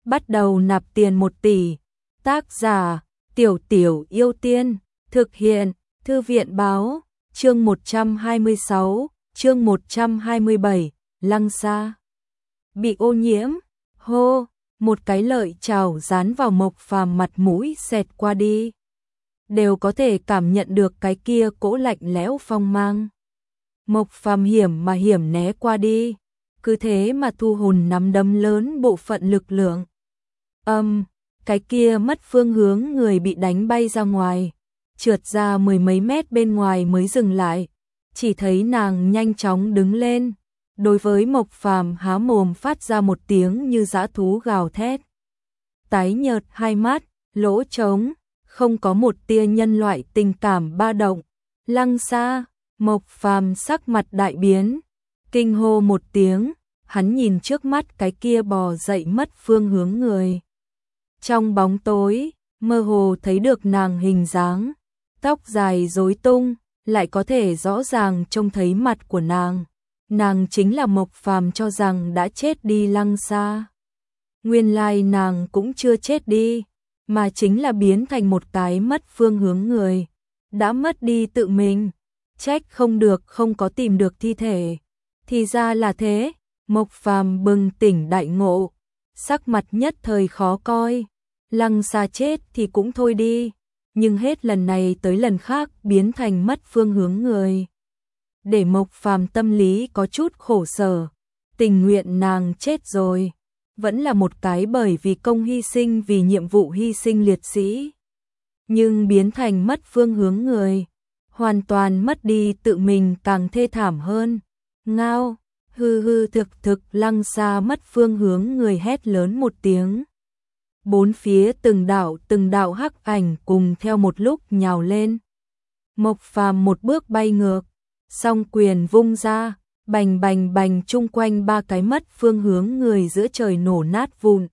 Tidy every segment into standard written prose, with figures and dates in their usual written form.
bắt đầu nạp tiền 1 tỷ. Tác giả, Tiểu Tiểu Yêu Tiên, thực hiện, Thư viện báo, chương 126, chương 127, Lăng Sa. Bị ô nhiễm, hô, một cái lợi chảo dán vào Mộc Phàm mặt mũi xẹt qua đi. Đều có thể cảm nhận được cái kia cỗ lạnh lẽo phong mang. Mộc Phàm hiểm né qua đi, cứ thế mà thu hồn nắm đấm lớn bộ phận lực lượng. Cái kia mất phương hướng người bị đánh bay ra ngoài, trượt ra 10 mấy mét bên ngoài mới dừng lại, chỉ thấy nàng nhanh chóng đứng lên, đối với Mộc Phàm há mồm phát ra một tiếng như dã thú gào thét. Tái nhợt hai mắt, lỗ trống, không có một tia nhân loại tình cảm ba động. Lăng Sa, Mộc Phàm sắc mặt đại biến, kinh hô một tiếng, hắn nhìn trước mắt cái kia bò dậy mất phương hướng người. Trong bóng tối, mơ hồ thấy được nàng hình dáng, tóc dài rối tung, lại có thể rõ ràng trông thấy mặt của nàng. Nàng chính là Mộc Phàm cho rằng đã chết đi Lăng Sa. Nguyên lai nàng cũng chưa chết đi, mà chính là biến thành một cái mất phương hướng người, đã mất đi tự mình. Trách không được không có tìm được thi thể. Thì ra là thế, Mộc Phàm bừng tỉnh đại ngộ, sắc mặt nhất thời khó coi. Lăng Sa chết thì cũng thôi đi, nhưng hết lần này tới lần khác biến thành mất phương hướng người. Để Mộc Phàm tâm lý có chút khổ sở, tình nguyện nàng chết rồi, vẫn là một cái bởi vì công hy sinh vì nhiệm vụ hy sinh liệt sĩ. Nhưng biến thành mất phương hướng người, hoàn toàn mất đi tự mình càng thê thảm hơn. Ngao, hư thực Lăng Sa mất phương hướng người hét lớn một tiếng. Bốn phía từng đạo hắc ảnh cùng theo một lúc nhào lên. Mộc Phàm một bước bay ngược, song quyền vung ra, bành bành bành chung quanh ba cái mất phương hướng người giữa trời nổ nát vụn.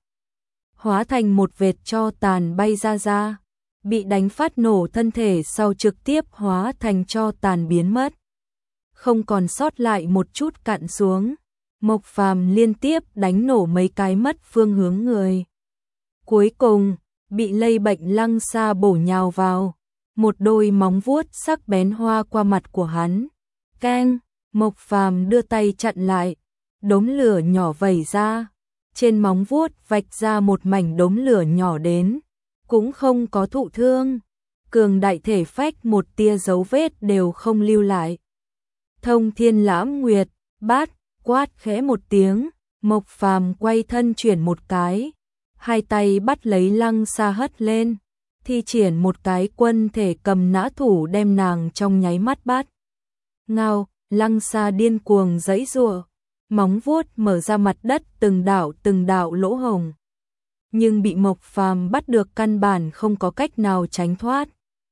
Hóa thành một vệt tro tàn bay ra, bị đánh phát nổ thân thể sau trực tiếp hóa thành tro tàn biến mất. Không còn sót lại một chút cặn xuống, Mộc Phàm liên tiếp đánh nổ mấy cái mất phương hướng người. Cuối cùng, bị lây bệnh Lăng Sa bổ nhào vào, một đôi móng vuốt sắc bén hoa qua mặt của hắn. Keng, Mộc Phàm đưa tay chặn lại, đốm lửa nhỏ vẩy ra, trên móng vuốt vạch ra một mảnh đốm lửa nhỏ đến, cũng không có thụ thương, cường đại thể phách một tia dấu vết đều không lưu lại. Thông Thiên Lãm Nguyệt, bát, quát khẽ một tiếng, Mộc Phàm quay thân chuyển một cái, hai tay bắt lấy Lăng Sa hất lên, thi triển một cái quân thể cầm nã thủ đem nàng trong nháy mắt bắt. Ngao, Lăng Sa điên cuồng giãy giụa, móng vuốt mở ra mặt đất từng đạo lỗ hổng. Nhưng bị Mộc Phàm bắt được căn bản không có cách nào tránh thoát.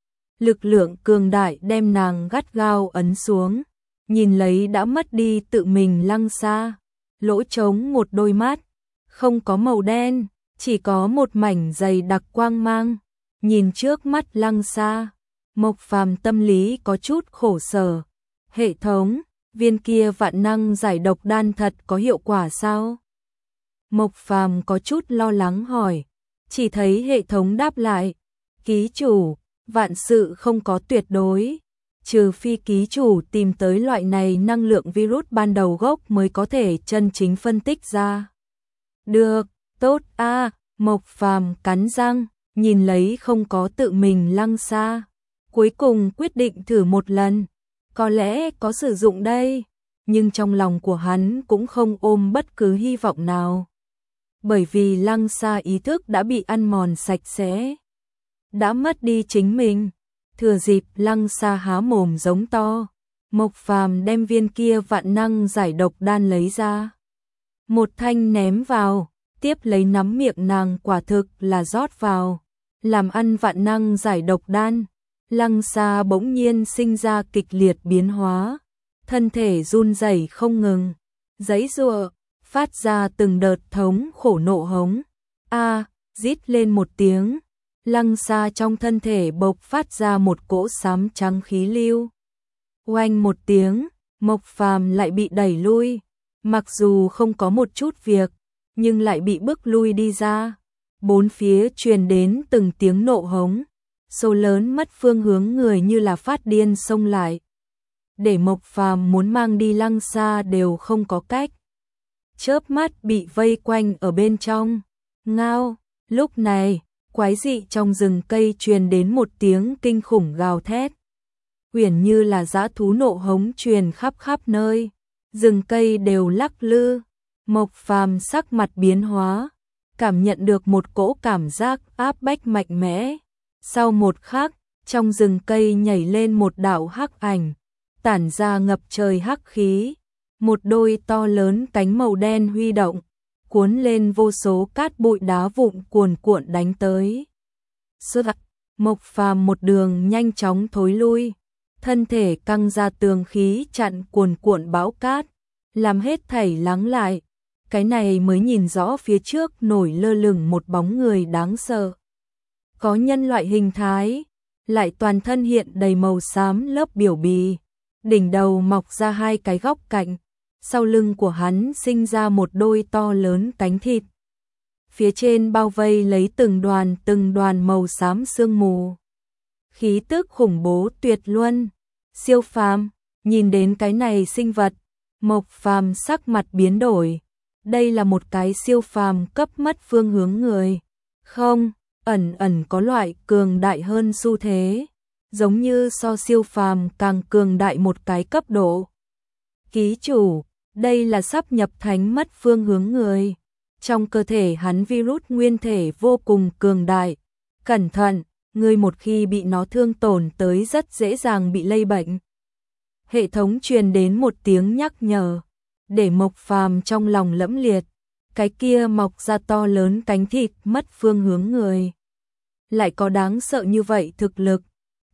Lực lượng cường đại đem nàng gắt gao ấn xuống, nhìn lấy đã mất đi tự mình Lăng Sa, lỗ trống một đôi mắt, không có màu đen, chỉ có một mảnh dày đặc quang mang. Nhìn trước mắt Lăng Sa, Mộc Phàm tâm lý có chút khổ sở. Hệ thống, viên kia vạn năng giải độc đan thật có hiệu quả sao? Mộc Phàm có chút lo lắng hỏi, chỉ thấy hệ thống đáp lại, ký chủ, vạn sự không có tuyệt đối, trừ phi ký chủ tìm tới loại này năng lượng virus ban đầu gốc mới có thể chân chính phân tích ra. Được, tốt a, Mộc Phàm cắn răng, nhìn lấy không có tự mình Lăng Sa, cuối cùng quyết định thử một lần, có lẽ có sử dụng đây, nhưng trong lòng của hắn cũng không ôm bất cứ hy vọng nào. Bởi vì Lăng Sa ý thức đã bị ăn mòn sạch sẽ, đã mất đi chính mình. Thừa dịp Lăng Sa há mồm giống to, Mộc Phàm đem viên kia vạn năng giải độc đan lấy ra, một thanh ném vào, tiếp lấy nắm miệng nàng quả thực là rót vào, làm ăn vạn năng giải độc đan. Lăng Sa bỗng nhiên sinh ra kịch liệt biến hóa, thân thể run rẩy không ngừng, giãy giụa, phát ra từng đợt thống khổ nộ hống. Rít lên một tiếng, Lăng Sa trong thân thể bộc phát ra một cỗ xám trắng khí lưu. Oanh một tiếng, Mộc Phàm lại bị đẩy lui, mặc dù không có một chút việc, nhưng lại bị bức lui đi ra. Bốn phía truyền đến từng tiếng nộ hống, số lớn mất phương hướng người như là phát điên xông lại. Để Mộc Phàm muốn mang đi Lăng Sa đều không có cách. Chớp mắt bị vây quanh ở bên trong. Ngao, lúc này, quái dị trong rừng cây truyền đến một tiếng kinh khủng gào thét. Uyển như là dã thú nộ hống truyền khắp khắp nơi, rừng cây đều lắc lư. Mộc Phàm sắc mặt biến hóa, cảm nhận được một cỗ cảm giác áp bách mạnh mẽ. Sau một khắc, trong rừng cây nhảy lên một đạo hắc ảnh, tản ra ngập trời hắc khí, một đôi to lớn cánh màu đen huy động, cuốn lên vô số cát bụi đá vụn cuồn cuộn đánh tới. Mộc Phàm một đường nhanh chóng thối lui, thân thể căng ra tường khí chặn cuồn cuộn bão cát, làm hết thảy lắng lại. Cái này mới nhìn rõ phía trước nổi lơ lửng một bóng người đáng sợ. Có nhân loại hình thái, lại toàn thân hiện đầy màu xám lớp biểu bì, đỉnh đầu mọc ra hai cái góc cạnh, sau lưng của hắn sinh ra một đôi to lớn cánh thịt. Phía trên bao vây lấy từng đoàn màu xám sương mù. Khí tức khủng bố tuyệt luân, siêu phàm. Nhìn đến cái này sinh vật, Mộc Phàm sắc mặt biến đổi. Đây là một cái siêu phàm cấp mất phương hướng người. Không, ẩn có loại cường đại hơn xu thế, giống như so siêu phàm càng cường đại một cái cấp độ. Ký chủ, đây là sắp nhập thánh mất phương hướng người. Trong cơ thể hắn virus nguyên thể vô cùng cường đại. Cẩn thận, người một khi bị nó thương tổn tới rất dễ dàng bị lây bệnh. Hệ thống truyền đến một tiếng nhắc nhở, để Mộc Phàm trong lòng lẫm liệt. Cái kia mọc ra to lớn cánh thịt mất phương hướng người, lại có đáng sợ như vậy thực lực.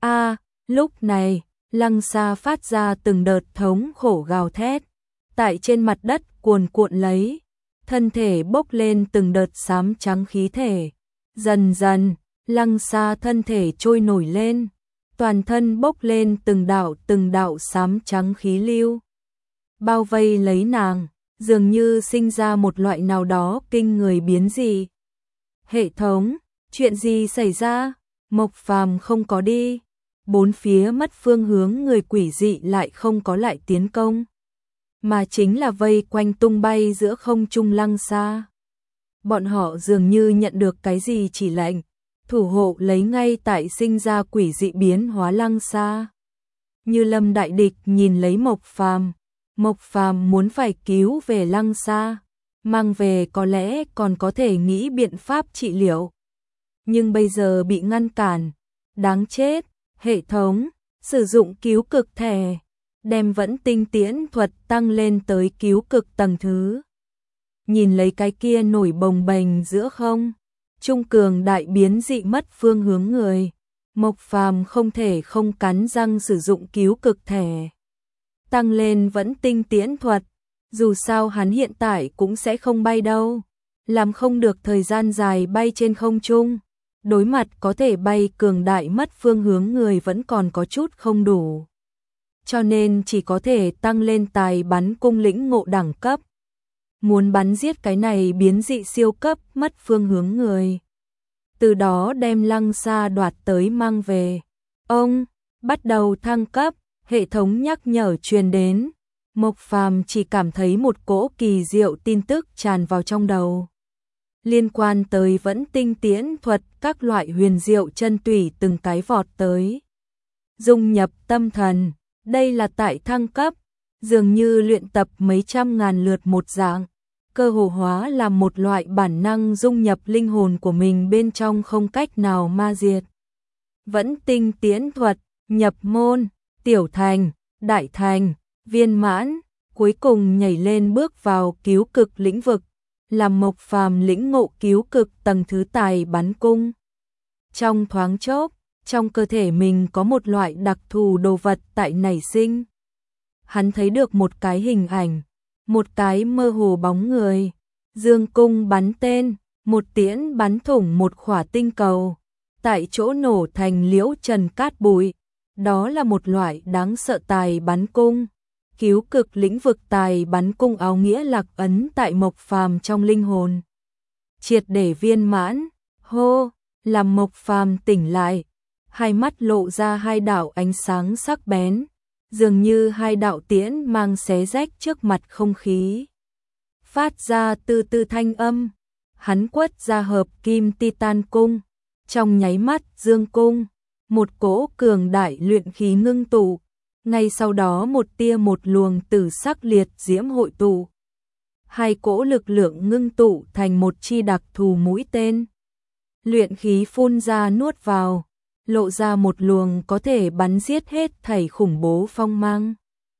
Lúc này, Lăng Sa phát ra từng đợt thống khổ gào thét, tại trên mặt đất cuồn cuộn lấy, thân thể bốc lên từng đợt xám trắng khí thể. Dần dần, Lăng Sa thân thể trôi nổi lên, toàn thân bốc lên từng đạo xám trắng khí lưu, bao vây lấy nàng, dường như sinh ra một loại nào đó kinh người biến dị. Hệ thống, chuyện gì xảy ra? Mộc Phàm không có đi, bốn phía mất phương hướng người quỷ dị lại không có lại tiến công, mà chính là vây quanh tung bay giữa không trung Lăng Sa. Bọn họ dường như nhận được cái gì chỉ lệnh, thủ hộ lấy ngay tại sinh ra quỷ dị biến hóa Lăng Sa. Như lâm đại địch nhìn lấy Mộc Phàm muốn phải cứu về Lăng Sa, mang về có lẽ còn có thể nghĩ biện pháp trị liệu. Nhưng bây giờ bị ngăn cản, đáng chết. Hệ thống, sử dụng cứu cực thẻ, đem vẫn tinh tiễn thuật tăng lên tới cứu cực tầng thứ. Nhìn lấy cái kia nổi bồng bềnh giữa không trung cường đại biến dị mất phương hướng người, Mộc Phàm không thể không cắn răng sử dụng cứu cực thẻ. Tăng lên vẫn tinh tiễn thuật, dù sao hắn hiện tại cũng sẽ không bay đâu, làm không được thời gian dài bay trên không trung. Đối mặt có thể bay cường đại mất phương hướng người vẫn còn có chút không đủ, cho nên chỉ có thể tăng lên tài bắn cung lĩnh ngộ đẳng cấp. Muốn bắn giết cái này biến dị siêu cấp mất phương hướng người, từ đó đem Lăng Sa đoạt tới mang về. Ông bắt đầu thăng cấp, hệ thống nhắc nhở truyền đến. Mộc Phàm chỉ cảm thấy một cỗ kỳ diệu tin tức tràn vào trong đầu, liên quan tới vẫn tinh tiễn thuật, các loại huyền diệu chân tủy từng cái vọt tới. Dung nhập tâm thần, đây là tại thăng cấp, dường như luyện tập mấy trăm ngàn lượt một dạng, cơ hồ hóa làm một loại bản năng dung nhập linh hồn của mình bên trong không cách nào ma diệt. Vẫn tinh tiễn thuật, nhập môn, tiểu thành, đại thành, viên mãn, cuối cùng nhảy lên bước vào cứu cực lĩnh vực, làm Mộc Phàm lĩnh ngộ cứu cực tầng thứ tài bắn cung. Trong thoáng chốc, trong cơ thể mình có một loại đặc thù đồ vật tại nảy sinh. Hắn thấy được một cái hình ảnh, một cái mơ hồ bóng người, dương cung bắn tên, một tiễn bắn thủng một khỏa tinh cầu, tại chỗ nổ thành liễu trần cát bụi. Đó là một loại đáng sợ tài bắn cung, cứu cực lĩnh vực tài bắn cung áo nghĩa lạc ấn tại Mộc Phàm trong linh hồn. Triệt để viên mãn, hô, làm Mộc Phàm tỉnh lại, hai mắt lộ ra hai đạo ánh sáng sắc bén, dường như hai đạo tiễn mang xé rách trước mặt không khí. Phát ra từ từ thanh âm, hắn quất ra hợp kim titan cung, trong nháy mắt dương cung, một cỗ cường đại luyện khí ngưng tụ, ngay sau đó một tia một luồng tử sắc liệt diễm hội tụ. Hai cỗ lực lượng ngưng tụ thành một chi đặc thù mũi tên. Luyện khí phun ra nuốt vào, lộ ra một luồng có thể bắn giết hết thảy khủng bố phong mang.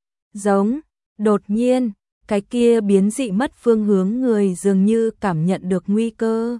Giống, đột nhiên, cái kia biến dị mất phương hướng người dường như cảm nhận được nguy cơ.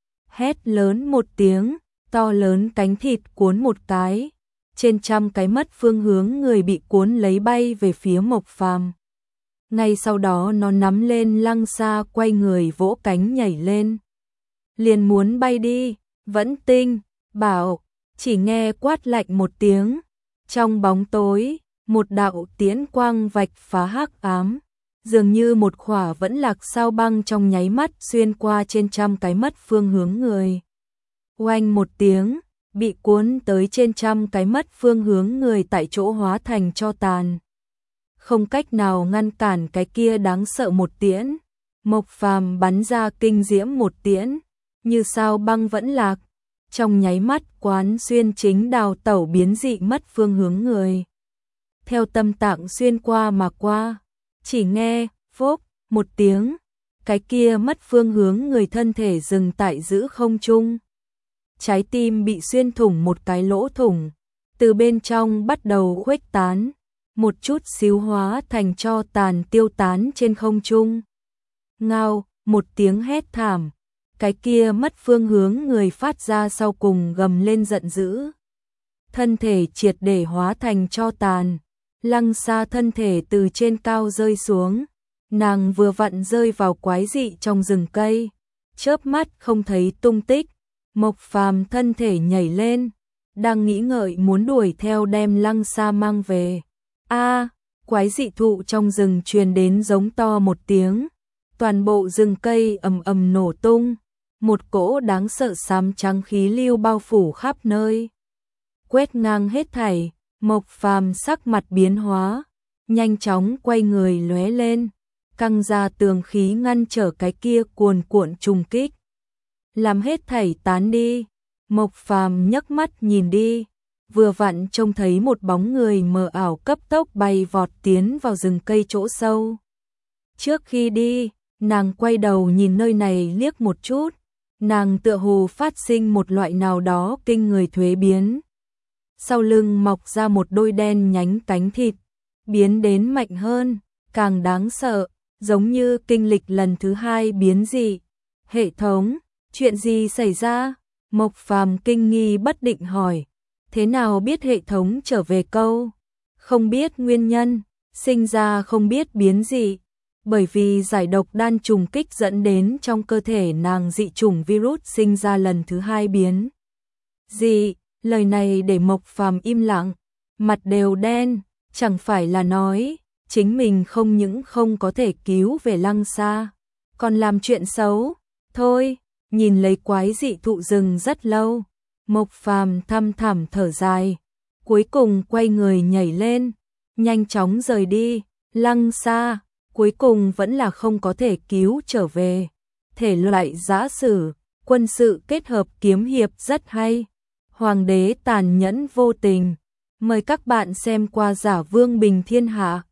Hét lớn một tiếng, to lớn cánh thịt cuốn một cái, trên trăm cái mất phương hướng người bị cuốn lấy bay về phía Mộc Phàm. Ngay sau đó nó nắm lên lăng xa quay người vỗ cánh nhảy lên. Liền muốn bay đi, Vẫn Tinh, bảo, chỉ nghe quát lạnh một tiếng. Trong bóng tối, một đạo tiễn quang vạch phá hắc ám, dường như một khỏa vẫn lạc sao băng trong nháy mắt xuyên qua trên trăm cái mất phương hướng người. Oanh một tiếng, bị cuốn tới trên trăm cái mất phương hướng người tại chỗ hóa thành tro tàn. Không cách nào ngăn cản cái kia đáng sợ một tiễn. Mộc Phàm bắn ra kinh diễm một tiễn, như sao băng vẫn lạc, trong nháy mắt quán xuyên chính đào tẩu biến dị mất phương hướng người. Theo tâm tạng xuyên qua mà qua, chỉ nghe phốc một tiếng, cái kia mất phương hướng người thân thể dừng tại giữa không trung. Trái tim bị xuyên thủng một cái lỗ thủng, từ bên trong bắt đầu khuếch tán, một chút xíu hóa thành tro tàn tiêu tán trên không trung. Ngao, một tiếng hét thảm, cái kia mất phương hướng người phát ra sau cùng gầm lên giận dữ. Thân thể triệt để hóa thành tro tàn, lăng xa thân thể từ trên cao rơi xuống, nàng vừa vặn rơi vào quái dị trong rừng cây, chớp mắt không thấy tung tích. Mộc Phàm thân thể nhảy lên, đang nghĩ ngợi muốn đuổi theo đem lăng xa mang về. Quái dị thụ trong rừng truyền đến giống to một tiếng, toàn bộ rừng cây ầm ầm nổ tung, một cỗ đáng sợ xám trắng khí lưu bao phủ khắp nơi. Quét ngang hết thảy, Mộc Phàm sắc mặt biến hóa, nhanh chóng quay người lóe lên, căng ra tường khí ngăn trở cái kia cuồn cuộn trùng kích. Làm hết thảy tán đi, Mộc Phàm nhấc mắt nhìn đi, vừa vặn trông thấy một bóng người mờ ảo cấp tốc bay vọt tiến vào rừng cây chỗ sâu. Trước khi đi, nàng quay đầu nhìn nơi này liếc một chút, nàng tựa hồ phát sinh một loại nào đó kinh người thuế biến. Sau lưng mọc ra một đôi đen nhánh cánh thịt, biến đến mạnh hơn, càng đáng sợ, giống như kinh lịch lần thứ hai biến dị. Hệ thống, chuyện gì xảy ra? Mộc Phàm kinh nghi bất định hỏi. Thế nào biết hệ thống trở về câu? Không biết nguyên nhân, sinh ra không biết biến dị. Bởi vì giải độc đan trùng kích dẫn đến trong cơ thể nàng dị chủng virus sinh ra lần thứ hai biến dị. Lời này để Mộc Phàm im lặng, mặt đều đen, chẳng phải là nói chính mình không những không có thể cứu về lăng xa, còn làm chuyện xấu. Thôi, nhìn lấy quái dị thụ rừng rất lâu, Mộc Phàm thăm thẳm thở dài, cuối cùng quay người nhảy lên, nhanh chóng rời đi. Lăng xa, cuối cùng vẫn là không có thể cứu trở về. Thể loại giã sử, quân sự kết hợp kiếm hiệp rất hay. Hoàng đế tàn nhẫn vô tình. Mời các bạn xem qua Giả Vương Bình Thiên Hạ.